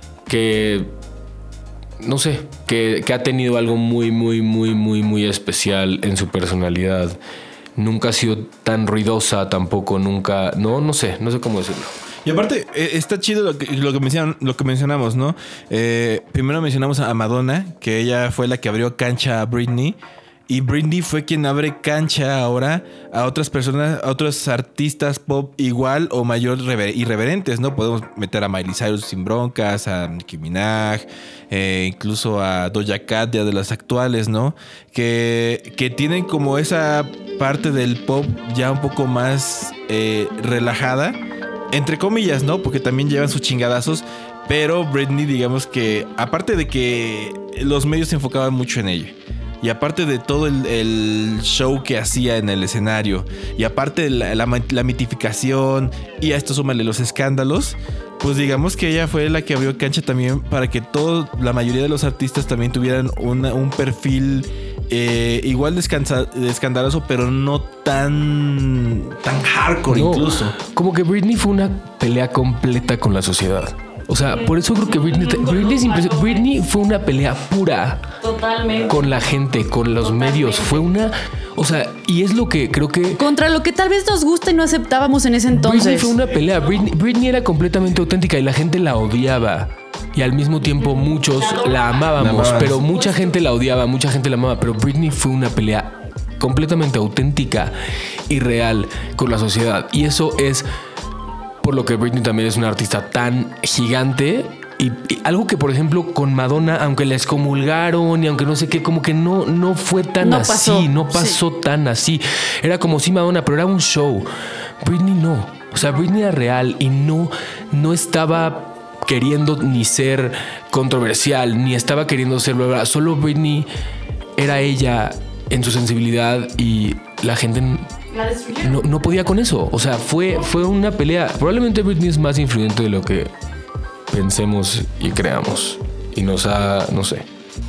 que no sé, que, que ha tenido algo muy, muy, muy, muy, muy especial en su personalidad. Nunca ha sido tan ruidosa tampoco, nunca, no, no sé, no sé cómo decirlo. Y aparte, eh, está chido lo que, lo que, mencionan, lo que mencionamos, ¿no? Eh, primero mencionamos a Madonna, que ella fue la que abrió cancha a Britney. Y Britney fue quien abre cancha ahora a otras personas, a otros artistas pop igual o mayor rever- irreverentes, ¿no? Podemos meter a Miley Cyrus sin broncas, a Nicki Minaj, eh, incluso a Doja Cat, ya de las actuales, ¿no? Que, que tienen como esa parte del pop ya un poco más eh, relajada, entre comillas, ¿no? Porque también llevan sus chingadazos. Pero Britney, digamos que, aparte de que los medios se enfocaban mucho en ella, y aparte de todo el, el show que hacía en el escenario, y aparte de la, la, la mitificación, y a esto súmale los escándalos, pues digamos que ella fue la que abrió cancha también para que todo, la mayoría de los artistas también tuvieran una, un perfil eh, igual de, escansa, de escandaloso, pero no tan, tan hardcore no, incluso. Como que Britney fue una pelea completa con la sociedad. O sea, por eso creo que Britney, Britney, Britney fue una pelea pura. Totalmente. Con la gente, con los Totalmente. medios. Fue una... O sea, y es lo que creo que... Contra lo que tal vez nos gusta y no aceptábamos en ese entonces. Britney fue una pelea. Britney, Britney era completamente auténtica y la gente la odiaba. Y al mismo tiempo muchos la amábamos. La pero mucha gente la odiaba, mucha gente la amaba. Pero Britney fue una pelea completamente auténtica y real con la sociedad. Y eso es... por lo que Britney también es una artista tan gigante. Y, y algo que, por ejemplo, con Madonna, aunque la excomulgaron y aunque no sé qué, como que no, no fue tan no así, pasó. no pasó sí. tan así. Era como sí Madonna, pero era un show. Britney no. O sea, Britney era real y no, no estaba queriendo ni ser controversial, ni estaba queriendo ser bla, bla. Solo Britney era ella en su sensibilidad y la gente... No, no podía con eso. O sea, fue, fue una pelea. Probablemente Britney es más influyente de lo que pensemos y creamos. Y nos ha, no sé.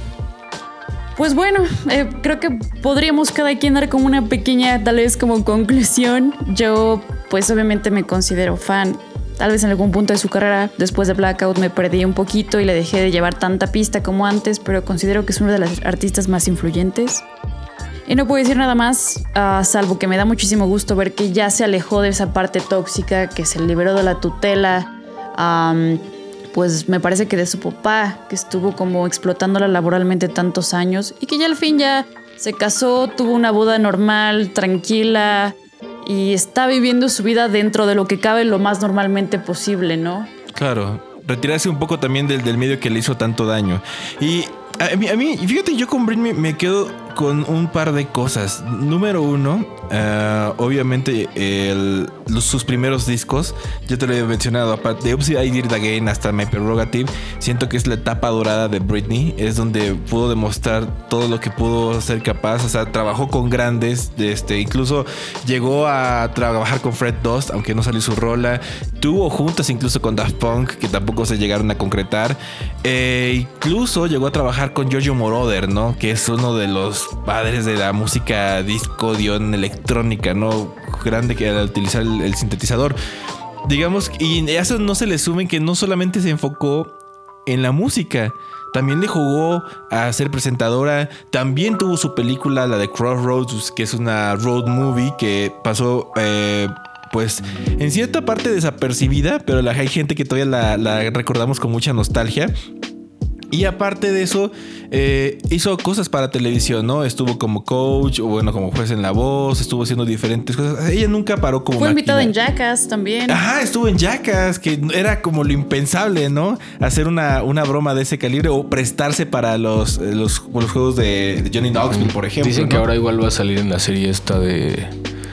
Pues bueno, eh, creo que podríamos cada quien dar como una pequeña, tal vez como conclusión. Yo, pues obviamente me considero fan. Tal vez en algún punto de su carrera, después de Blackout, me perdí un poquito y le dejé de llevar tanta pista como antes, pero considero que es una de las artistas más influyentes. Y no puedo decir nada más, uh, salvo que me da muchísimo gusto ver que ya se alejó de esa parte tóxica, que se liberó de la tutela, um, pues me parece que de su papá, que estuvo como explotándola laboralmente tantos años y que ya al fin ya se casó, tuvo una boda normal, tranquila y está viviendo su vida dentro de lo que cabe lo más normalmente posible, ¿no? Claro, retirarse un poco también del, del medio que le hizo tanto daño. Y a mí, a mí fíjate, yo con Britney me quedo con un par de cosas. Número uno, uh, obviamente el, los, sus primeros discos, yo te lo he mencionado, aparte de Oopsie I Did It Again hasta My Prerogative, siento que es la etapa dorada de Britney, es donde pudo demostrar todo lo que pudo ser capaz. O sea, trabajó con grandes, este, incluso llegó a trabajar con Fred Durst, aunque no salió su rola, tuvo juntas incluso con Daft Punk, que tampoco se llegaron a concretar, eh, incluso llegó a trabajar con Giorgio Moroder, ¿no? Que es uno de los padres de la música disco, dión, electrónica, ¿no? Grande, que al utilizar el, el sintetizador. Digamos, y a eso no se le sumen que no solamente se enfocó en la música, también le jugó a ser presentadora. También tuvo su película, la de Crossroads, que es una road movie que pasó... Eh, pues en cierta parte desapercibida, pero la, hay gente que todavía la, la recordamos con mucha nostalgia. Y aparte de eso, eh, hizo cosas para televisión, ¿no? Estuvo como coach, o bueno, como juez en La Voz, estuvo haciendo diferentes cosas. Ella nunca paró como Fue máquina. invitada en Jackass también. Ajá, estuvo en Jackass, que era como lo impensable, ¿no? Hacer una, una broma de ese calibre o prestarse para los, los, los juegos de, de Johnny Knoxville, por ejemplo. Dicen ¿no? que ahora igual va a salir en la serie esta de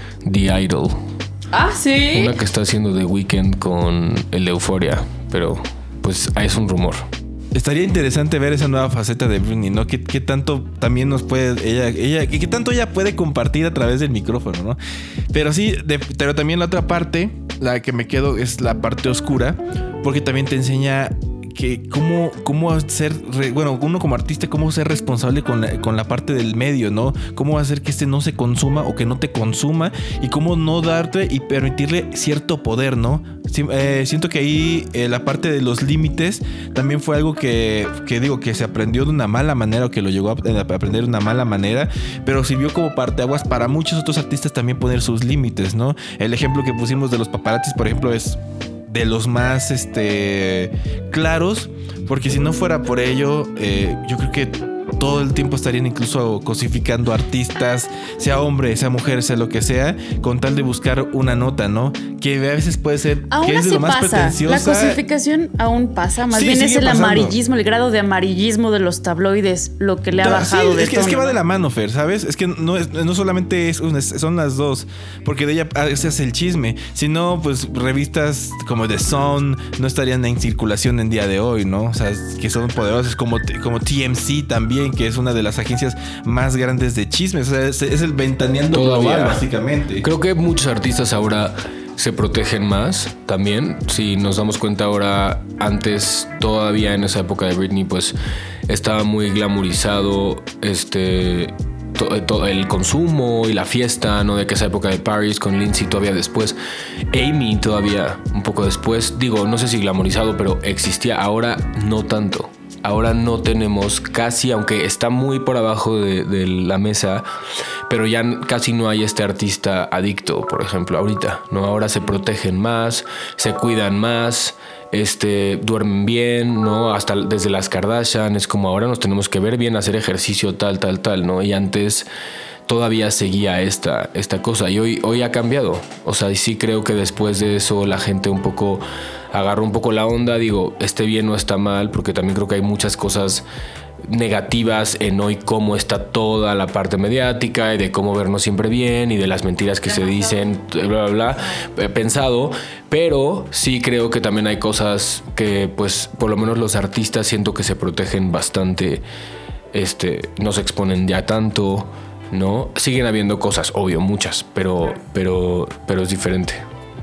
The Idol. Ah, sí. Una que está haciendo The Weeknd con el de Euphoria, pero pues es un rumor. Estaría interesante ver esa nueva faceta de Britney, ¿no? ¿Qué, qué tanto también nos puede ella, ella, qué tanto ella puede compartir a través del micrófono, ¿no? Pero sí, de, pero también la otra parte, la que me quedo es la parte oscura, porque también te enseña que cómo, cómo ser, bueno, uno como artista, cómo ser responsable con la, con la parte del medio, ¿no? Cómo hacer que este no se consuma o que no te consuma y cómo no darte y permitirle cierto poder, ¿no? Sí, eh, siento que ahí eh, la parte de los límites también fue algo que, que digo que se aprendió de una mala manera o que lo llegó a aprender de una mala manera, pero sirvió como parteaguas para muchos otros artistas también poner sus límites, ¿no? El ejemplo que pusimos de los paparazzis, por ejemplo, es de los más este, claros, porque si no fuera por ello, eh, yo creo que todo el tiempo estarían incluso cosificando artistas, sea hombre, sea mujer, sea lo que sea, con tal de buscar una nota, ¿no? Que a veces puede ser aún que es de lo más pasa. pretenciosa. La cosificación aún pasa, más Sí, bien es el pasando. amarillismo, el grado de amarillismo de los tabloides, lo que le ha No, bajado sí, de es que, tono. es que va de la mano, Fer, ¿sabes? Es que no, es, no solamente es una, son las dos, porque de ella ese es el chisme. Si no, pues revistas como The Sun no estarían en circulación en día de hoy, ¿no? O sea, que son poderosas, como, como T M Z también, que es una de las agencias más grandes de chismes. O sea, es, es el ventaneando Todavía. global, básicamente. Creo que muchos artistas ahora se protegen más también. Si nos damos cuenta ahora, antes todavía en esa época de Britney, pues estaba muy glamorizado este to, to, el consumo y la fiesta, ¿no? De que esa época de Paris con Lindsay todavía después, Amy todavía un poco después, digo, no sé si glamorizado, pero existía. Ahora no tanto. Ahora no tenemos casi, aunque está muy por abajo de, de la mesa, pero ya casi no hay este artista adicto, por ejemplo, ahorita, ¿no? Ahora se protegen más, se cuidan más, este, duermen bien, ¿no? Hasta desde las Kardashian, es como ahora nos tenemos que ver bien, hacer ejercicio, tal, tal, tal, ¿no? Y antes todavía seguía esta, esta cosa y hoy, hoy ha cambiado. O sea, sí creo que después de eso la gente un poco agarró un poco la onda. Digo, esté bien o está mal, porque también creo que hay muchas cosas negativas en hoy, cómo está toda la parte mediática y de cómo vernos siempre bien y de las mentiras que se dicen, bla, bla, bla, pensado. Pero sí creo que también hay cosas que, pues, por lo menos los artistas siento que se protegen bastante, este, no se exponen ya tanto, ¿no? Siguen habiendo cosas, obvio, muchas, pero, pero, pero es diferente.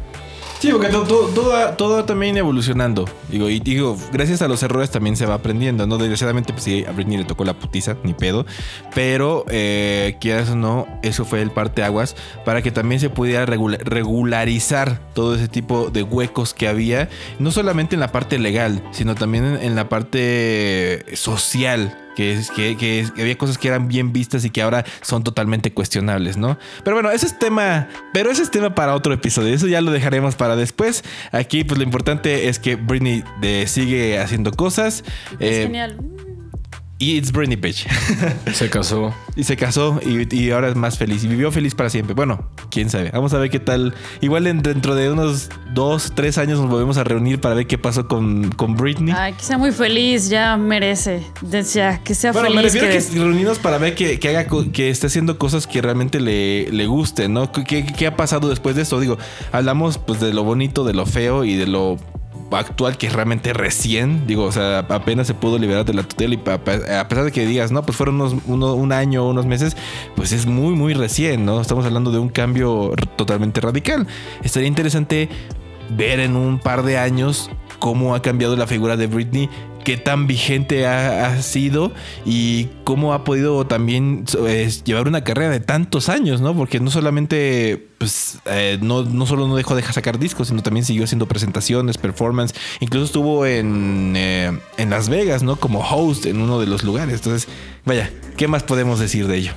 Sí, porque todo, todo, todo, todo también evolucionando. Digo, y digo, gracias a los errores también se va aprendiendo, ¿no? Desgraciadamente, pues sí, a Britney le tocó la putiza, ni pedo. Pero, eh, quieras o no, eso fue el parteaguas para que también se pudiera regular, regularizar todo ese tipo de huecos que había, no solamente en la parte legal, sino también en, en la parte social. que, que, que, que había cosas que eran bien vistas y que ahora son totalmente cuestionables, ¿no? Pero bueno, ese es tema, pero ese es tema para otro episodio, eso ya lo dejaremos para después. Aquí pues lo importante es que Britney de, sigue haciendo cosas. Es eh, genial. Y it's Britney, bitch. Se casó. Y se casó y, y ahora es más feliz. Y vivió feliz para siempre. Bueno, quién sabe. Vamos a ver qué tal. Igual en, dentro de unos dos, tres años nos volvemos a reunir para ver qué pasó con, con Britney. Ay, que sea muy feliz, ya merece. Ya, que sea bueno, feliz. me refiero que... a que reunirnos para ver que, que haga que esté haciendo cosas que realmente le, le gusten, ¿no? ¿Qué, ¿Qué ha pasado después de esto? Digo, hablamos pues de lo bonito, de lo feo y de lo actual, que es realmente recién, digo, o sea, apenas se pudo liberar de la tutela y a pesar de que digas, no, pues fueron unos, uno, un año, unos meses, pues es muy, muy recién, ¿no? Estamos hablando de un cambio totalmente radical. Estaría interesante ver en un par de años cómo ha cambiado la figura de Britney, qué tan vigente ha, ha sido y cómo ha podido también eh, llevar una carrera de tantos años, ¿no? Porque no solamente, pues, eh, no, no solo no dejó de sacar discos, sino también siguió haciendo presentaciones, performance. Incluso estuvo en, eh, en Las Vegas, ¿no? Como host en uno de los lugares. Entonces, vaya, ¿qué más podemos decir de ello?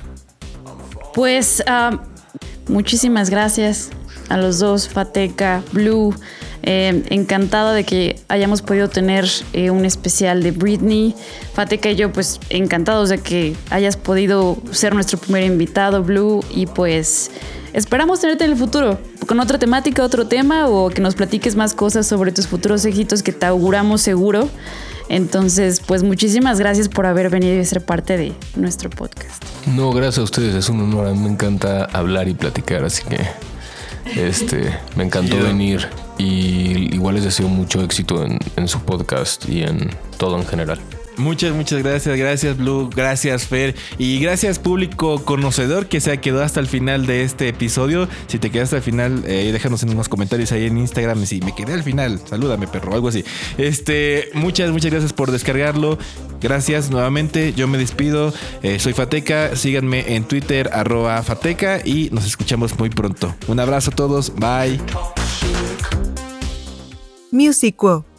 Pues, uh, muchísimas gracias a los dos, Fateca, Blue. Eh, encantada de que hayamos podido tener eh, un especial de Britney. Fateca y yo pues encantados de que hayas podido ser nuestro primer invitado, Blue, y pues esperamos tenerte en el futuro con otra temática, otro tema, o que nos platiques más cosas sobre tus futuros éxitos que te auguramos seguro. Entonces pues muchísimas gracias por haber venido y ser parte de nuestro podcast. No, gracias a ustedes, es un honor. A mí me encanta hablar y platicar, así que este me encantó yeah. venir. Y igual les deseo mucho éxito en, en su podcast y en todo en general. Muchas, muchas gracias. Gracias, Blue. Gracias, Fer. Y gracias, público conocedor que se quedó hasta el final de este episodio. Si te quedaste al final, eh, déjanos en unos comentarios ahí en Instagram. Si me quedé al final, salúdame, perro, algo así. Este, muchas, muchas gracias por descargarlo. Gracias nuevamente. Yo me despido. Eh, soy Fateca. Síganme en Twitter, arroba Fateca. Y nos escuchamos muy pronto. Un abrazo a todos. Bye. Musiquo.